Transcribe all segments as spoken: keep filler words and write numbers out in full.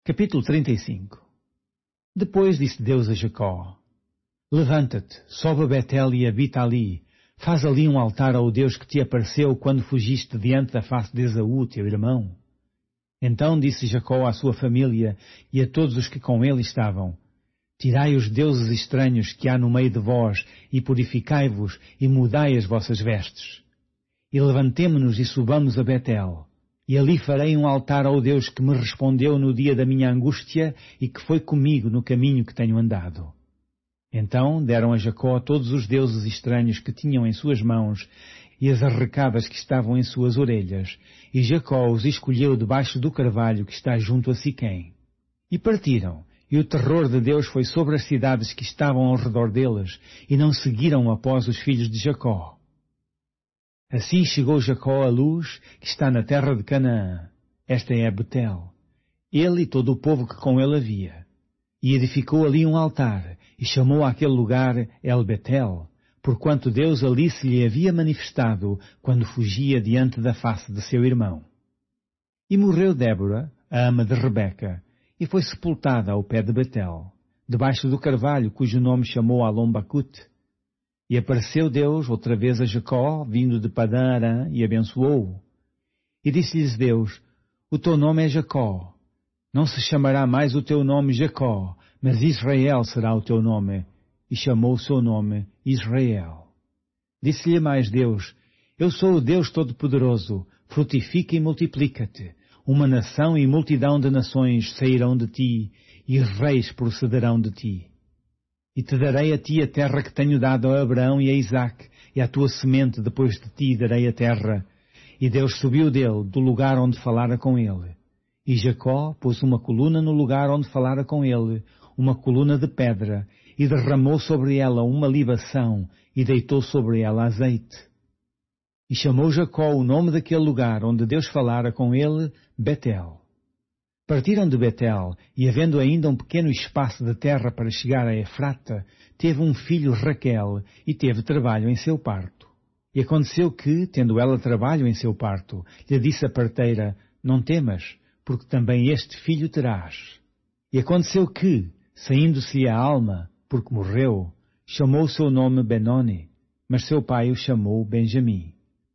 Capítulo trinta e cinco. Depois disse Deus a Jacó: Levanta-te, sobe a Betel e habita ali. Faz ali um altar ao Deus que te apareceu quando fugiste diante da face de Esaú, teu irmão. Então disse Jacó à sua família e a todos os que com ele estavam: Tirai os deuses estranhos que há no meio de vós e purificai-vos e mudai as vossas vestes. E levantemo-nos e subamos a Betel. E ali farei um altar ao Deus que me respondeu no dia da minha angústia e que foi comigo no caminho que tenho andado. Então deram a Jacó todos os deuses estranhos que tinham em suas mãos e as arrecadas que estavam em suas orelhas, e Jacó os escolheu debaixo do carvalho que está junto a Siquém. E partiram, e o terror de Deus foi sobre as cidades que estavam ao redor deles, e não seguiram após os filhos de Jacó. Assim chegou Jacó à luz que está na terra de Canaã. Esta é Betel. Ele e todo o povo que com ele havia. E edificou ali um altar, e chamou aquele lugar El Betel, porquanto Deus ali se lhe havia manifestado quando fugia diante da face de seu irmão. E morreu Débora, a ama de Rebeca, e foi sepultada ao pé de Betel, debaixo do carvalho cujo nome chamou Alom-Bacute. E apareceu Deus outra vez a Jacó, vindo de Padã-Arã, e abençoou-o. E disse-lhes Deus: O teu nome é Jacó. Não se chamará mais o teu nome Jacó, mas Israel será o teu nome. E chamou o seu nome Israel. Disse-lhe mais Deus: Eu sou o Deus Todo-Poderoso, frutifica e multiplica-te. Uma nação e multidão de nações sairão de ti, e reis procederão de ti. E te darei a ti a terra que tenho dado a Abraão e a Isaque, e à tua semente depois de ti darei a terra. E Deus subiu dele, do lugar onde falara com ele. E Jacó pôs uma coluna no lugar onde falara com ele, uma coluna de pedra, e derramou sobre ela uma libação, e deitou sobre ela azeite. E chamou Jacó o nome daquele lugar onde Deus falara com ele, Betel. Partiram de Betel, e havendo ainda um pequeno espaço de terra para chegar a Efrata, teve um filho Raquel, e teve trabalho em seu parto. E aconteceu que, tendo ela trabalho em seu parto, lhe disse a parteira: Não temas, porque também este filho terás. E aconteceu que, saindo-se a alma, porque morreu, chamou o seu nome Benoni, mas seu pai o chamou Benjamim.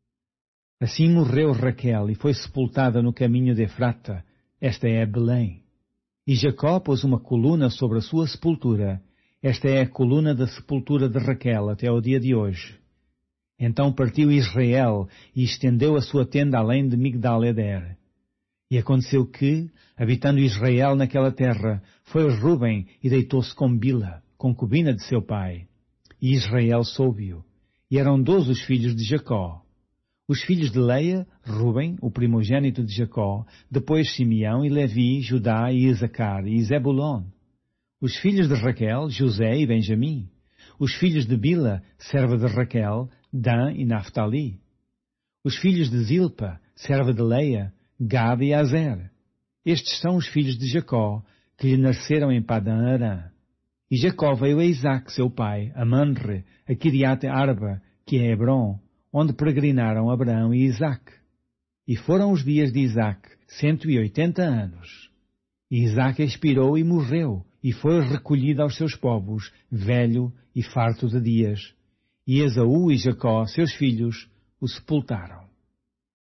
Assim morreu Raquel, e foi sepultada no caminho de Efrata. Esta é Belém. E Jacó pôs uma coluna sobre a sua sepultura. Esta é a coluna da sepultura de Raquel até ao dia de hoje. Então partiu Israel e estendeu a sua tenda além de Migdal-Eder. E aconteceu que, habitando Israel naquela terra, foi Ruben e deitou-se com Bila, concubina de seu pai. E Israel soube-o. E eram doze os filhos de Jacó. Os filhos de Leia, Ruben, o primogênito de Jacó, depois Simeão e Levi, Judá e Isacar e Zebulon. Os filhos de Raquel, José e Benjamim. Os filhos de Bila, serva de Raquel, Dan e Naphtali. Os filhos de Zilpa, serva de Leia, Gad e Azer. Estes são os filhos de Jacó, que lhe nasceram em Padã-Arã. E Jacó veio a Isaque, seu pai, a Manre, a Kiriate-Arba, que é Hebron, onde peregrinaram Abraão e Isaque. E foram os dias de Isaque, cento e oitenta anos. E Isaque expirou e morreu, e foi recolhido aos seus povos, velho e farto de dias. E Esaú e Jacó, seus filhos, o sepultaram.